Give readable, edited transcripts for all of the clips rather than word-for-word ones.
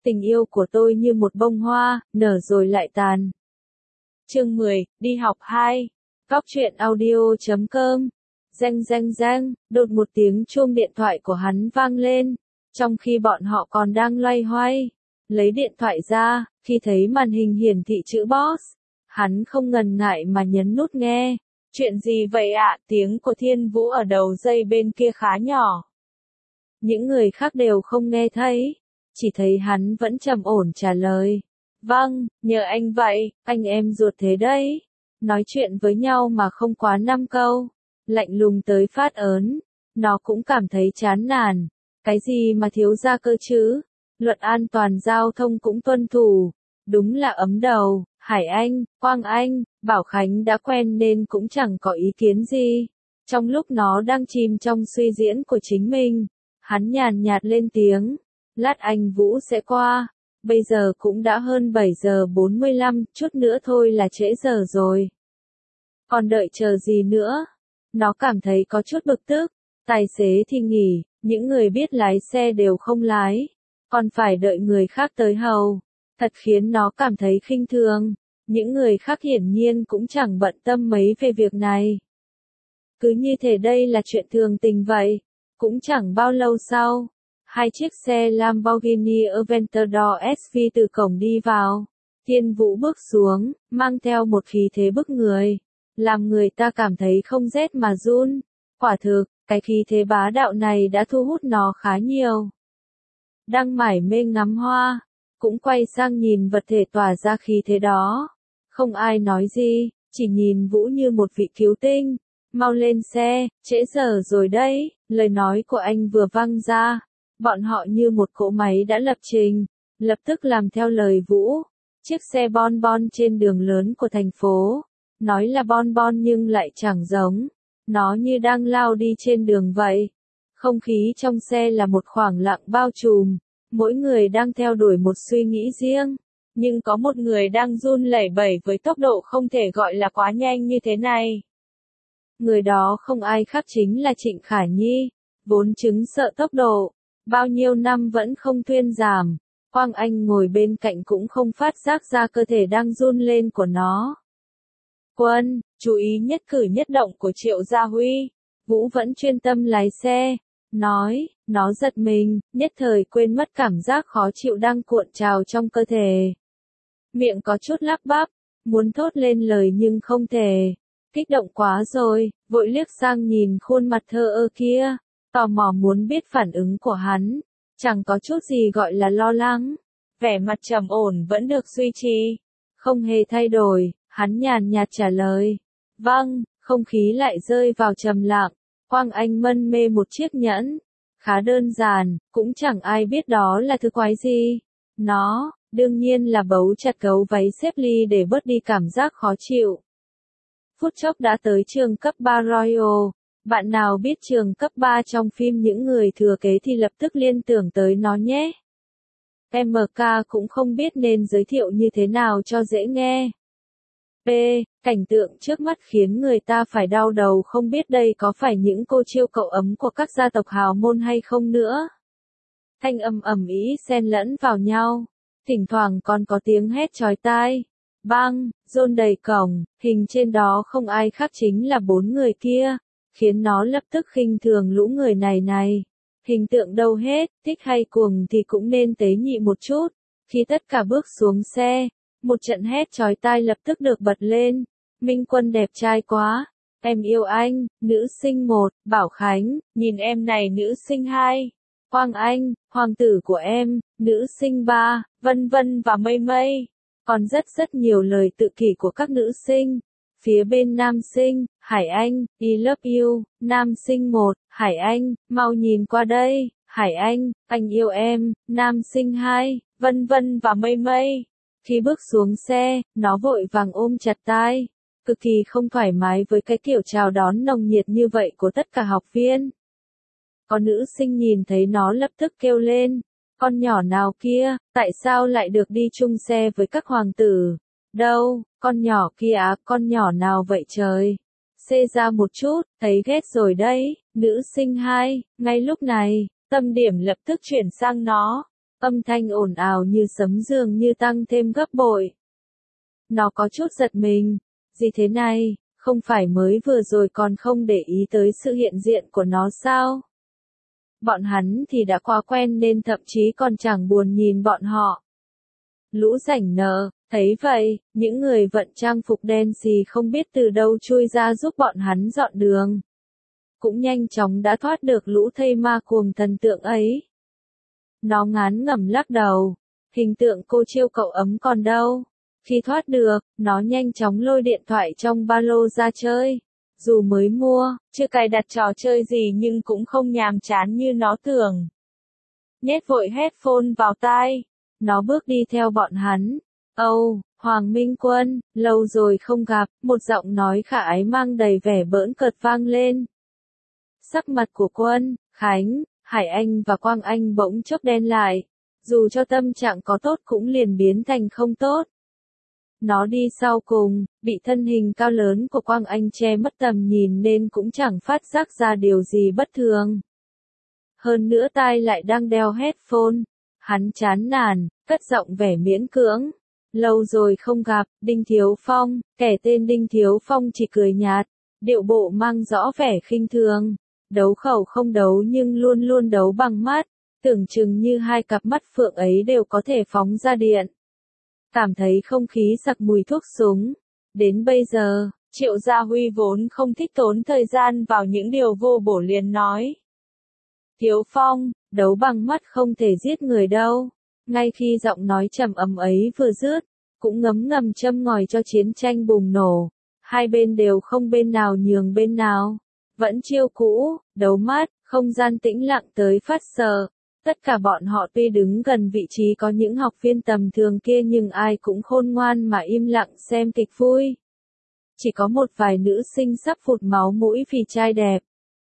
tình yêu của tôi như một bông hoa, nở rồi lại tàn. Chương 10, đi học 2. Góc truyện audio.com. Reng reng reng, đột một tiếng chuông điện thoại của hắn vang lên, trong khi bọn họ còn đang loay hoay. Lấy điện thoại ra, khi thấy màn hình hiển thị chữ boss, hắn không ngần ngại mà nhấn nút nghe. Chuyện gì vậy ạ? Tiếng của Thiên Vũ ở đầu dây bên kia khá nhỏ. Những người khác đều không nghe thấy, chỉ thấy hắn vẫn trầm ổn trả lời. Vâng, nhờ anh vậy, anh em ruột thế đấy. Nói chuyện với nhau mà không quá 5 câu. Lạnh lùng tới phát ớn. Nó cũng cảm thấy chán nản. Cái gì mà thiếu gia cơ chứ? Luật an toàn giao thông cũng tuân thủ. Đúng là ấm đầu. Hải Anh, Quang Anh, Bảo Khánh đã quen nên cũng chẳng có ý kiến gì. Trong lúc nó đang chìm trong suy diễn của chính mình, hắn nhàn nhạt lên tiếng. Lát anh Vũ sẽ qua. Bây giờ cũng đã hơn 7 giờ 45, chút nữa thôi là trễ giờ rồi. Còn đợi chờ gì nữa? Nó cảm thấy có chút bực tức. Tài xế thì nghỉ, những người biết lái xe đều không lái. Còn phải đợi người khác tới hầu. Thật khiến nó cảm thấy khinh thường. Những người khác hiển nhiên cũng chẳng bận tâm mấy về việc này. Cứ như thể đây là chuyện thường tình vậy. Cũng chẳng bao lâu sau, hai chiếc xe Lamborghini Aventador SV từ cổng đi vào. Thiên Vũ bước xuống, mang theo một khí thế bức người, làm người ta cảm thấy không rét mà run. Quả thực, cái khí thế bá đạo này đã thu hút nó khá nhiều. Đang mải mê ngắm hoa, cũng quay sang nhìn vật thể tỏa ra khí thế đó. Không ai nói gì, chỉ nhìn Vũ như một vị cứu tinh. Mau lên xe, trễ giờ rồi đấy. Lời nói của anh vừa vang ra, bọn họ như một cỗ máy đã lập trình, lập tức làm theo lời Vũ. Chiếc xe bon bon trên đường lớn của thành phố, nói là bon bon nhưng lại chẳng giống, nó như đang lao đi trên đường vậy. Không khí trong xe là một khoảng lặng bao trùm, mỗi người đang theo đuổi một suy nghĩ riêng, nhưng có một người đang run lẩy bẩy với tốc độ không thể gọi là quá nhanh như thế này. Người đó không ai khác chính là Trịnh Khả Nhi, vốn chứng sợ tốc độ, bao nhiêu năm vẫn không thuyên giảm. Quang Anh ngồi bên cạnh cũng không phát giác ra cơ thể đang run lên của nó. Quân, chú ý nhất cử nhất động của Triệu Gia Huy. Vũ vẫn chuyên tâm lái xe, nói, nó giật mình, nhất thời quên mất cảm giác khó chịu đang cuộn trào trong cơ thể. Miệng có chút lắp bắp, muốn thốt lên lời nhưng không thể. Kích động quá rồi, vội liếc sang nhìn khuôn mặt thờ ơ kia, tò mò muốn biết phản ứng của hắn. Chẳng có chút gì gọi là lo lắng. Vẻ mặt trầm ổn vẫn được duy trì. Không hề thay đổi, hắn nhàn nhạt trả lời. Vâng, không khí lại rơi vào trầm lặng. Quang Anh mân mê một chiếc nhẫn. Khá đơn giản, cũng chẳng ai biết đó là thứ quái gì. Nó, đương nhiên là bấu chặt gấu váy xếp ly để bớt đi cảm giác khó chịu. Phút chốc đã tới trường cấp 3 Royal. Bạn nào biết trường cấp 3 trong phim Những Người Thừa Kế thì lập tức liên tưởng tới nó nhé. MK cũng không biết nên giới thiệu như thế nào cho dễ nghe. P. Cảnh tượng trước mắt khiến người ta phải đau đầu, không biết đây có phải những cô chiêu cậu ấm của các gia tộc hào môn hay không nữa. Thanh âm ầm ĩ xen lẫn vào nhau. Thỉnh thoảng còn có tiếng hét chói tai. Bang, John đầy cổng, hình trên đó không ai khác chính là 4 người kia, khiến nó lập tức khinh thường lũ người này. Hình tượng đâu hết, thích hay cuồng thì cũng nên tế nhị một chút. Khi tất cả bước xuống xe, một trận hét chói tai lập tức được bật lên. Minh Quân đẹp trai quá, em yêu anh. Nữ sinh 1, Bảo Khánh, nhìn em này. Nữ sinh 2, Quang Anh, hoàng tử của em. Nữ sinh 3, Vân Vân và Mây Mây. Còn rất nhiều lời tự kỷ của các nữ sinh. Phía bên nam sinh, Hải Anh, I love you. Nam sinh 1, Hải Anh, mau nhìn qua đây. Hải anh yêu em. Nam sinh 2, Vân Vân và Mây Mây. Khi bước xuống xe, nó vội vàng ôm chặt tai, cực kỳ không thoải mái với cái kiểu chào đón nồng nhiệt như vậy của tất cả học viên. Có nữ sinh nhìn thấy nó lập tức kêu lên, con nhỏ nào kia, tại sao lại được đi chung xe với các hoàng tử? Đâu, con nhỏ kia á, con nhỏ nào vậy trời? Xê ra một chút, thấy ghét rồi đấy. Nữ sinh 2, ngay lúc này, tâm điểm lập tức chuyển sang nó. Âm thanh ồn ào như sấm dường như tăng thêm gấp bội. Nó có chút giật mình. Gì thế này, không phải mới vừa rồi còn không để ý tới sự hiện diện của nó sao? Bọn hắn thì đã quá quen nên thậm chí còn chẳng buồn nhìn bọn họ. Lũ rảnh nợ, thấy vậy, những người vận trang phục đen xì không biết từ đâu chui ra giúp bọn hắn dọn đường. Cũng nhanh chóng đã thoát được lũ thây ma cuồng thần tượng ấy. Nó ngán ngẩm lắc đầu, hình tượng cô chiêu cậu ấm còn đâu. Khi thoát được, nó nhanh chóng lôi điện thoại trong ba lô ra chơi. Dù mới mua, chưa cài đặt trò chơi gì nhưng cũng không nhàm chán như nó tưởng. Nhét vội headphone vào tai, nó bước đi theo bọn hắn. Âu, Hoàng Minh Quân, lâu rồi không gặp, một giọng nói khả ái mang đầy vẻ bỡn cợt vang lên. Sắc mặt của Quân, Khánh, Hải Anh và Quang Anh bỗng chốc đen lại. Dù cho tâm trạng có tốt cũng liền biến thành không tốt. Nó đi sau cùng, bị thân hình cao lớn của Quang Anh che mất tầm nhìn nên cũng chẳng phát giác ra điều gì bất thường. Hơn nữa tai lại đang đeo headphone. Hắn chán nản, cất giọng vẻ miễn cưỡng. Lâu rồi không gặp, Đinh Thiếu Phong, kẻ tên Đinh Thiếu Phong chỉ cười nhạt, điệu bộ mang rõ vẻ khinh thường. Đấu khẩu không đấu nhưng luôn luôn đấu bằng mắt, tưởng chừng như hai cặp mắt phượng ấy đều có thể phóng ra điện. Cảm thấy không khí sặc mùi thuốc súng. Đến bây giờ, Triệu Gia Huy vốn không thích tốn thời gian vào những điều vô bổ liền nói. Thiếu Phong, đấu bằng mắt không thể giết người đâu. Ngay khi giọng nói trầm ấm ấy vừa dứt, cũng ngấm ngầm châm ngòi cho chiến tranh bùng nổ. Hai bên đều không bên nào nhường bên nào. Vẫn chiêu cũ, đấu mắt, không gian tĩnh lặng tới phát sợ. Tất cả bọn họ tuy đứng gần vị trí có những học viên tầm thường kia nhưng ai cũng khôn ngoan mà im lặng xem kịch vui. Chỉ có một vài nữ sinh sắp phụt máu mũi vì trai đẹp.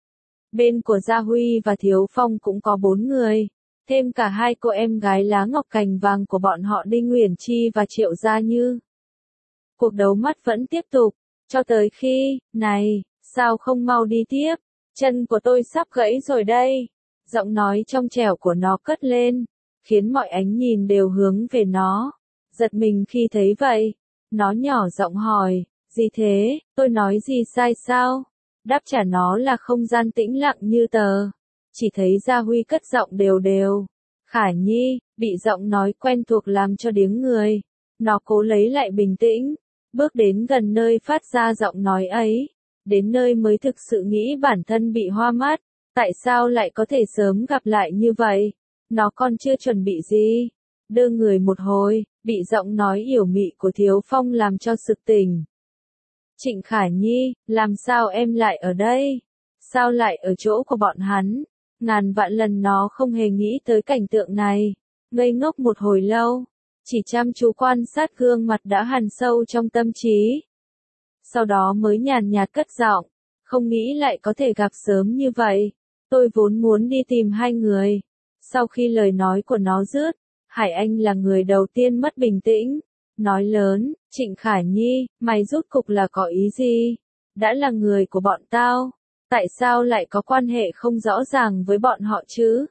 Bên của Gia Huy và Thiếu Phong cũng có 4 người, thêm cả hai cô em gái lá ngọc cành vàng của bọn họ Đinh Uyển Chi và Triệu Gia Như. Cuộc đấu mắt vẫn tiếp tục, cho tới khi, này, sao không mau đi tiếp, chân của tôi sắp gãy rồi đây. Giọng nói trong trẻo của nó cất lên, khiến mọi ánh nhìn đều hướng về nó. Giật mình khi thấy vậy, nó nhỏ giọng hỏi, gì thế, tôi nói gì sai sao? Đáp trả nó là không gian tĩnh lặng như tờ. Chỉ thấy Gia Huy cất giọng đều đều. Khả Nhi, bị giọng nói quen thuộc làm cho điếng người. Nó cố lấy lại bình tĩnh, bước đến gần nơi phát ra giọng nói ấy. Đến nơi mới thực sự nghĩ bản thân bị hoa mắt. Tại sao lại có thể sớm gặp lại như vậy? Nó còn chưa chuẩn bị gì. Đưa người một hồi, bị giọng nói yểu mị của Thiếu Phong làm cho sực tỉnh. Trịnh Khả Nhi, làm sao em lại ở đây? Sao lại ở chỗ của bọn hắn? Ngàn vạn lần nó không hề nghĩ tới cảnh tượng này. Ngây ngốc một hồi lâu, chỉ chăm chú quan sát gương mặt đã hằn sâu trong tâm trí. Sau đó mới nhàn nhạt cất giọng, không nghĩ lại có thể gặp sớm như vậy. Tôi vốn muốn đi tìm hai người. Sau khi lời nói của nó dứt, Hải Anh là người đầu tiên mất bình tĩnh. Nói lớn, Trịnh Khả Nhi, mày rút cục là có ý gì? Đã là người của bọn tao, tại sao lại có quan hệ không rõ ràng với bọn họ chứ?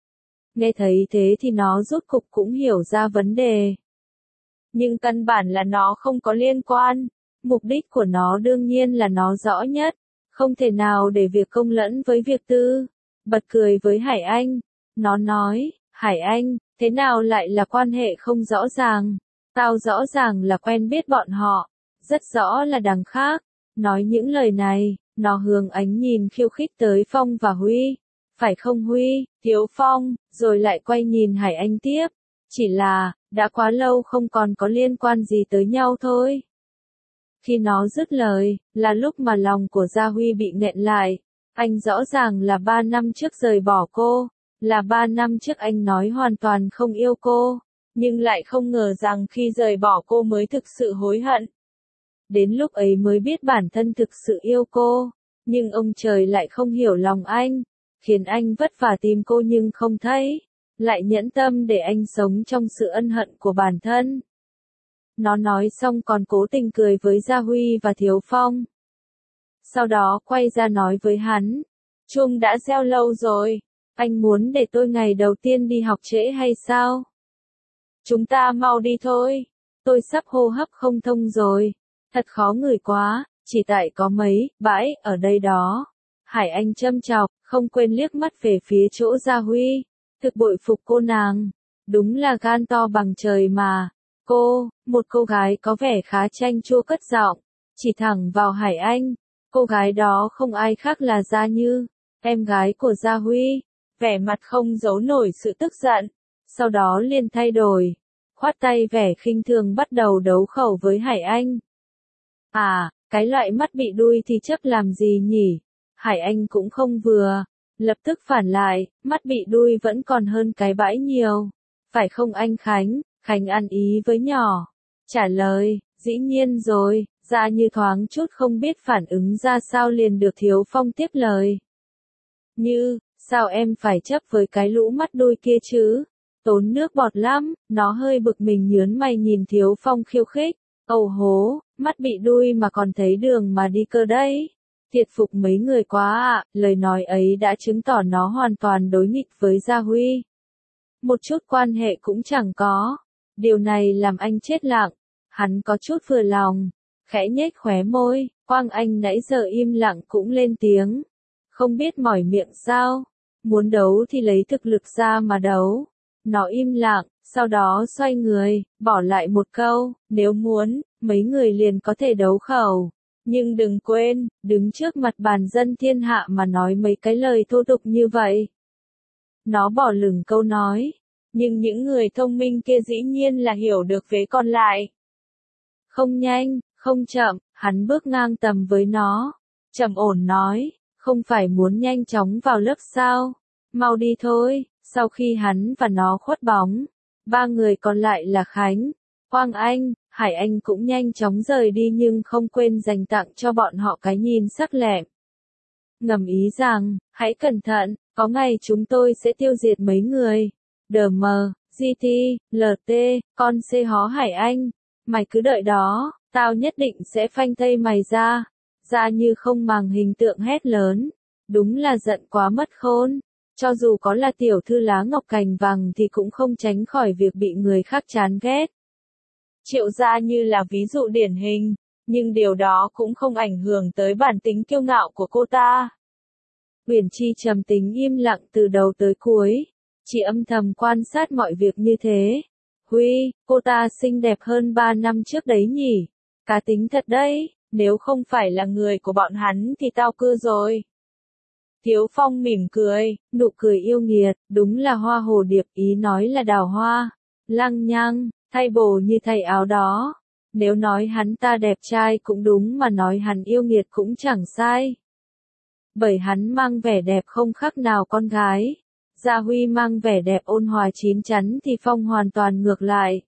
Nghe thấy thế thì nó rút cục cũng hiểu ra vấn đề. Nhưng căn bản là nó không có liên quan. Mục đích của nó đương nhiên là nó rõ nhất. Không thể nào để việc công lẫn với việc tư. Bật cười với Hải Anh. Nó nói, Hải Anh, thế nào lại là quan hệ không rõ ràng? Tao rõ ràng là quen biết bọn họ. Rất rõ là đằng khác. Nói những lời này, nó hướng ánh nhìn khiêu khích tới Phong và Huy. Phải không Huy, Thiếu Phong, rồi lại quay nhìn Hải Anh tiếp. Chỉ là, đã quá lâu không còn có liên quan gì tới nhau thôi. Khi nó dứt lời, là lúc mà lòng của Gia Huy bị nghẹn lại. Anh rõ ràng là 3 năm trước rời bỏ cô, là 3 năm trước anh nói hoàn toàn không yêu cô, nhưng lại không ngờ rằng khi rời bỏ cô mới thực sự hối hận. Đến lúc ấy mới biết bản thân thực sự yêu cô, nhưng ông trời lại không hiểu lòng anh, khiến anh vất vả tìm cô nhưng không thấy, lại nhẫn tâm để anh sống trong sự ân hận của bản thân. Nó nói xong còn cố tình cười với Gia Huy và Thiếu Phong. Sau đó quay ra nói với hắn, chuông đã reo lâu rồi, Anh muốn để tôi ngày đầu tiên đi học trễ hay sao? Chúng ta mau đi thôi. Tôi sắp hô hấp không thông rồi. Thật khó ngửi quá, chỉ tại có mấy bãi ở đây đó. Hải Anh châm chọc, không quên liếc mắt về phía chỗ Gia Huy. Thực bội phục cô nàng. Đúng là gan to bằng trời mà. Một cô gái có vẻ khá chanh chua cất giọng, chỉ thẳng vào Hải Anh. Cô gái đó không ai khác là Gia Như, em gái của Gia Huy. Vẻ mặt không giấu nổi sự tức giận. Sau đó liền thay đổi. Khoát tay vẻ khinh thường bắt đầu đấu khẩu với Hải Anh. À, cái loại mắt bị đuôi thì chấp làm gì nhỉ? Hải Anh cũng không vừa. Lập tức phản lại, mắt bị đuôi vẫn còn hơn cái bãi nhiều. Phải không anh Khánh? Khánh ăn ý với nhỏ. Trả lời, dĩ nhiên rồi, Gia Như thoáng chút không biết phản ứng ra sao liền được Thiếu Phong tiếp lời. Như, sao em phải chấp với cái lũ mắt đuôi kia chứ? Tốn nước bọt lắm, nó hơi bực mình nhớn mày nhìn Thiếu Phong khiêu khích. Ầu hố, mắt bị đuôi mà còn thấy đường mà đi cơ đấy. Thiệt phục mấy người quá ạ, lời nói ấy đã chứng tỏ nó hoàn toàn đối nghịch với Gia Huy. Một chút quan hệ cũng chẳng có. Điều này làm anh chết lặng. Hắn có chút vừa lòng. Khẽ nhếch khóe môi, Quang Anh nãy giờ im lặng cũng lên tiếng. Không biết mỏi miệng sao? Muốn đấu thì lấy thực lực ra mà đấu. Nó im lặng, sau đó xoay người, bỏ lại một câu, nếu muốn, mấy người liền có thể đấu khẩu. Nhưng đừng quên, đứng trước mặt bàn dân thiên hạ mà nói mấy cái lời thô tục như vậy. Nó bỏ lửng câu nói. Nhưng những người thông minh kia dĩ nhiên là hiểu được vế còn lại. Không nhanh, không chậm, hắn bước ngang tầm với nó. Trầm ổn nói, không phải muốn nhanh chóng vào lớp sao? Mau đi thôi. Sau khi hắn và nó khuất bóng, ba người còn lại là Khánh, Quang Anh, Hải Anh cũng nhanh chóng rời đi nhưng không quên dành tặng cho bọn họ cái nhìn sắc lẹm. Ngầm ý rằng, hãy cẩn thận, có ngày chúng tôi sẽ tiêu diệt mấy người. DM, GT, LT, con C hó Hải Anh. Mày cứ đợi đó, tao nhất định sẽ phanh thây mày ra. Ra như không màng hình tượng hét lớn. Đúng là giận quá mất khôn. Cho dù có là tiểu thư lá ngọc cành vàng thì cũng không tránh khỏi việc bị người khác chán ghét. Triệu Gia Như là ví dụ điển hình, nhưng điều đó cũng không ảnh hưởng tới bản tính kiêu ngạo của cô ta. Uyển Chi trầm tính im lặng từ đầu tới cuối, chỉ âm thầm quan sát mọi việc như thế. Huy, cô ta xinh đẹp hơn 3 năm trước đấy nhỉ? Cá tính thật đấy, nếu không phải là người của bọn hắn thì tao cưa rồi. Thiếu Phong mỉm cười, nụ cười yêu nghiệt, đúng là hoa hồ điệp, ý nói là đào hoa. Lăng nhăng, thay bổ như thay áo đó. Nếu nói hắn ta đẹp trai cũng đúng mà nói hắn yêu nghiệt cũng chẳng sai. Bởi hắn mang vẻ đẹp không khác nào con gái. Gia Huy mang vẻ đẹp ôn hòa chín chắn thì Phong hoàn toàn ngược lại.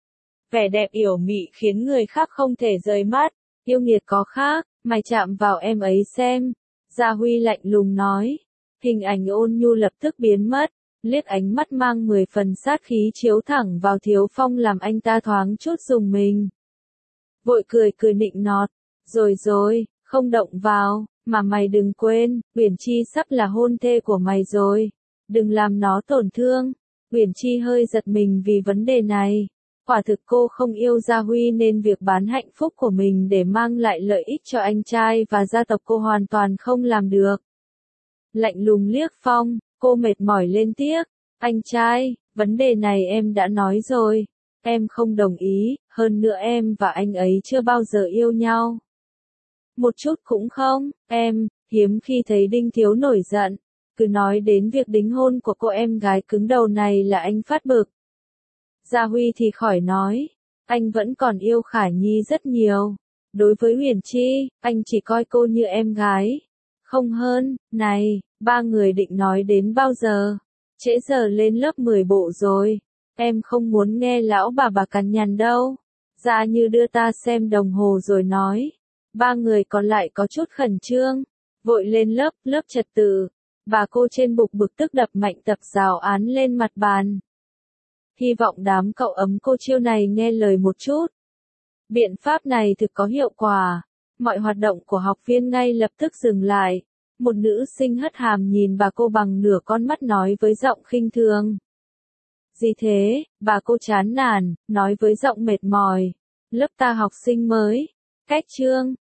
Vẻ đẹp yểu mị khiến người khác không thể rời mắt. Yêu nghiệt có khác, mày chạm vào em ấy xem. Gia Huy lạnh lùng nói. Hình ảnh ôn nhu lập tức biến mất. Liếc ánh mắt mang 10 phần sát khí chiếu thẳng vào Thiếu Phong làm anh ta thoáng chút rùng mình. Vội cười nịnh nọt. Rồi, không động vào, mà mày đừng quên, Uyển Chi sắp là hôn thê của mày rồi. Đừng làm nó tổn thương. Uyển Chi hơi giật mình vì vấn đề này. Quả thực cô không yêu Gia Huy nên việc bán hạnh phúc của mình để mang lại lợi ích cho anh trai và gia tộc cô hoàn toàn không làm được. Lạnh lùng liếc Phong, cô mệt mỏi lên tiếc. Anh trai, vấn đề này em đã nói rồi. Em không đồng ý, hơn nữa em và anh ấy chưa bao giờ yêu nhau. Một chút cũng không, em, hiếm khi thấy Đinh Thiếu nổi giận. Cứ nói đến việc đính hôn của cô em gái cứng đầu này là anh phát bực. Gia Huy thì khỏi nói, anh vẫn còn yêu Khả Nhi rất nhiều. Đối với Uyển Chi, anh chỉ coi cô như em gái. Không hơn, này, ba người định nói đến bao giờ? Trễ giờ lên lớp 10 bộ rồi. Em không muốn nghe lão bà cằn nhằn đâu. Gia Như đưa ta xem đồng hồ rồi nói. Ba người còn lại có chút khẩn trương. Vội lên lớp trật tự. Bà cô trên bực tức đập mạnh tập giáo án lên mặt bàn. Hy vọng đám cậu ấm cô chiêu này nghe lời một chút. Biện pháp này thực có hiệu quả. Mọi hoạt động của học viên ngay lập tức dừng lại. Một nữ sinh hất hàm nhìn bà cô bằng nửa con mắt nói với giọng khinh thường. Gì thế, bà cô chán nản, nói với giọng mệt mỏi. Lớp ta học sinh mới. Cách chương.